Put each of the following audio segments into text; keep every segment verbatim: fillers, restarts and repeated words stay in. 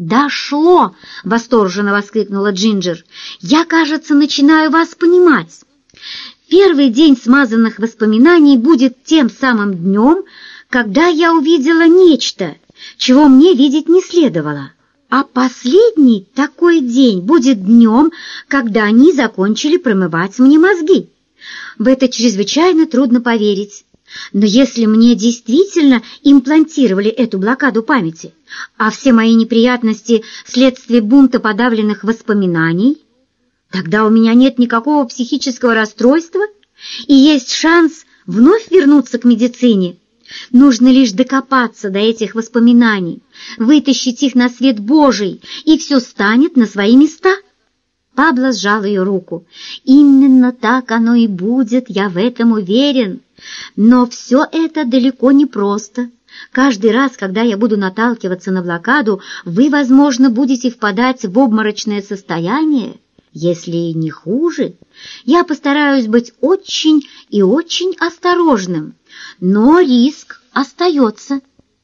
«Дошло!» — восторженно воскликнула Джинджер. «Я, кажется, начинаю вас понимать. Первый день смазанных воспоминаний будет тем самым днем, когда я увидела нечто, чего мне видеть не следовало. А последний такой день будет днем, когда они закончили промывать мне мозги. В это чрезвычайно трудно поверить. Но если мне действительно имплантировали эту блокаду памяти, а все мои неприятности – следствие бунта подавленных воспоминаний, тогда у меня нет никакого психического расстройства и есть шанс вновь вернуться к медицине. Нужно лишь докопаться до этих воспоминаний, вытащить их на свет Божий, и все станет на свои места». Пабло сжал ее руку. «Именно так оно и будет, я в этом уверен. Но все это далеко не просто. Каждый раз, когда я буду наталкиваться на блокаду, вы, возможно, будете впадать в обморочное состояние, если не хуже. Я постараюсь быть очень и очень осторожным, но риск остается».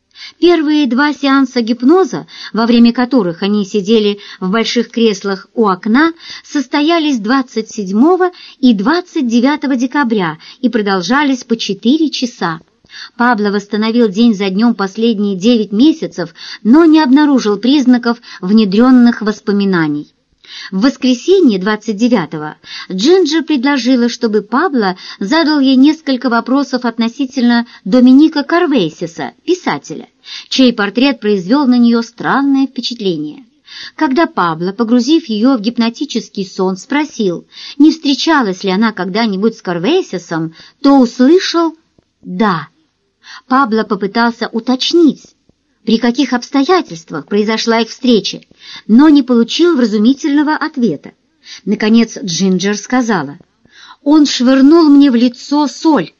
Первые два сеанса гипноза, во время которых они сидели в больших креслах у окна, состоялись двадцать седьмого и двадцать девятого декабря и продолжались по четыре часа. Пабло восстановил день за днем последние девять месяцев, но не обнаружил признаков внедренных воспоминаний. В воскресенье двадцать девятого Джинджер предложила, чтобы Пабло задал ей несколько вопросов относительно Доминика Карвейсиса, писателя, чей портрет произвел на нее странное впечатление. Когда Пабло, погрузив ее в гипнотический сон, спросил, не встречалась ли она когда-нибудь с Карвейсисом, то услышал «да». Пабло попытался уточнить, при каких обстоятельствах произошла их встреча, но не получил вразумительного ответа. Наконец Джинджер сказала: «Он швырнул мне в лицо соль».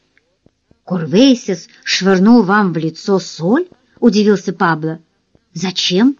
«Карвейсис швырнул вам в лицо соль?» — удивился Пабло. «Зачем?»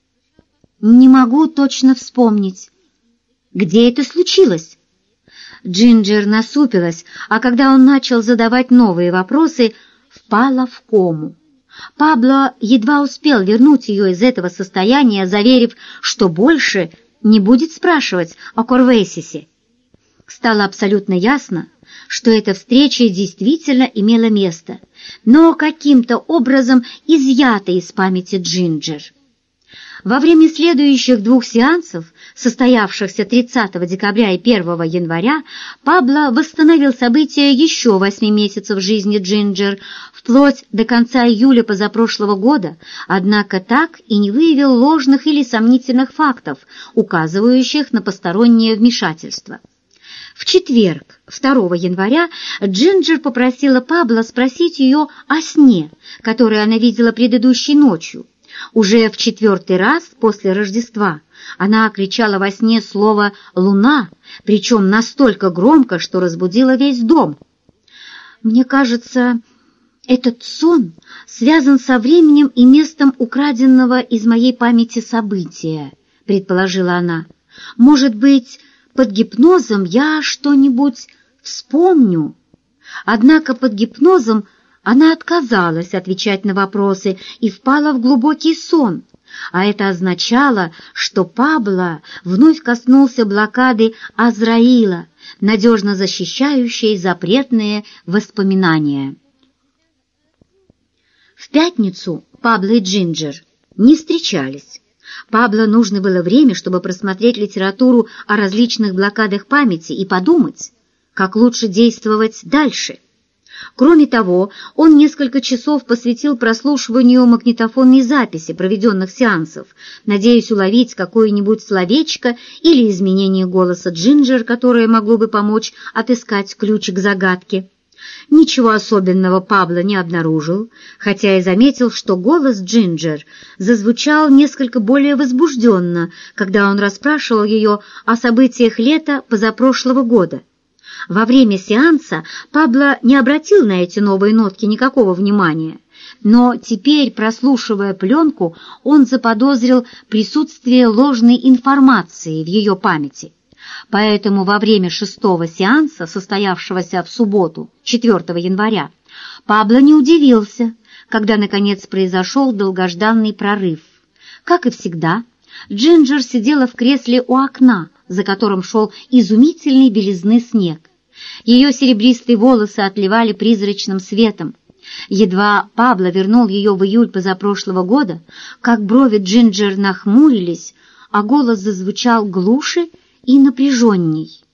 «Не могу точно вспомнить». «Где это случилось?» Джинджер насупилась, а когда он начал задавать новые вопросы, впала в кому. Пабло едва успел вернуть ее из этого состояния, заверив, что больше не будет спрашивать о Карвейсисе. Стало абсолютно ясно, что эта встреча действительно имела место, но каким-то образом изъята из памяти Джинджер. Во время следующих двух сеансов, состоявшихся тридцатого декабря и первого января, Пабло восстановил события еще восьми месяцев жизни Джинджер, вплоть до конца июля позапрошлого года, однако так и не выявил ложных или сомнительных фактов, указывающих на постороннее вмешательство. В четверг, второго января, Джинджер попросила Пабло спросить ее о сне, который она видела предыдущей ночью. Уже в четвертый раз после Рождества она кричала во сне слово «луна», причем настолько громко, что разбудила весь дом. «Мне кажется, этот сон связан со временем и местом украденного из моей памяти события», — предположила она. «Может быть, под гипнозом я что-нибудь вспомню?» Однако под гипнозом она отказалась отвечать на вопросы и впала в глубокий сон, а это означало, что Пабло вновь коснулся блокады Азраила, надежно защищающей запретные воспоминания. В пятницу Пабло и Джинджер не встречались. Пабло нужно было время, чтобы просмотреть литературу о различных блокадах памяти и подумать, как лучше действовать дальше. Кроме того, он несколько часов посвятил прослушиванию магнитофонной записи проведенных сеансов, надеясь уловить какое-нибудь словечко или изменение голоса Джинджер, которое могло бы помочь отыскать ключ к загадке. Ничего особенного Пабло не обнаружил, хотя и заметил, что голос Джинджер зазвучал несколько более возбужденно, когда он расспрашивал ее о событиях лета позапрошлого года. Во время сеанса Пабло не обратил на эти новые нотки никакого внимания, но теперь, прослушивая пленку, он заподозрил присутствие ложной информации в ее памяти. Поэтому во время шестого сеанса, состоявшегося в субботу, четвёртого января, Пабло не удивился, когда, наконец, произошел долгожданный прорыв. Как и всегда, Джинджер сидела в кресле у окна, за которым шел изумительной белизны снег. Ее серебристые волосы отливали призрачным светом. Едва Пабло вернул ее в июль позапрошлого года, как брови Джинджер нахмурились, а голос зазвучал глуше и напряженней.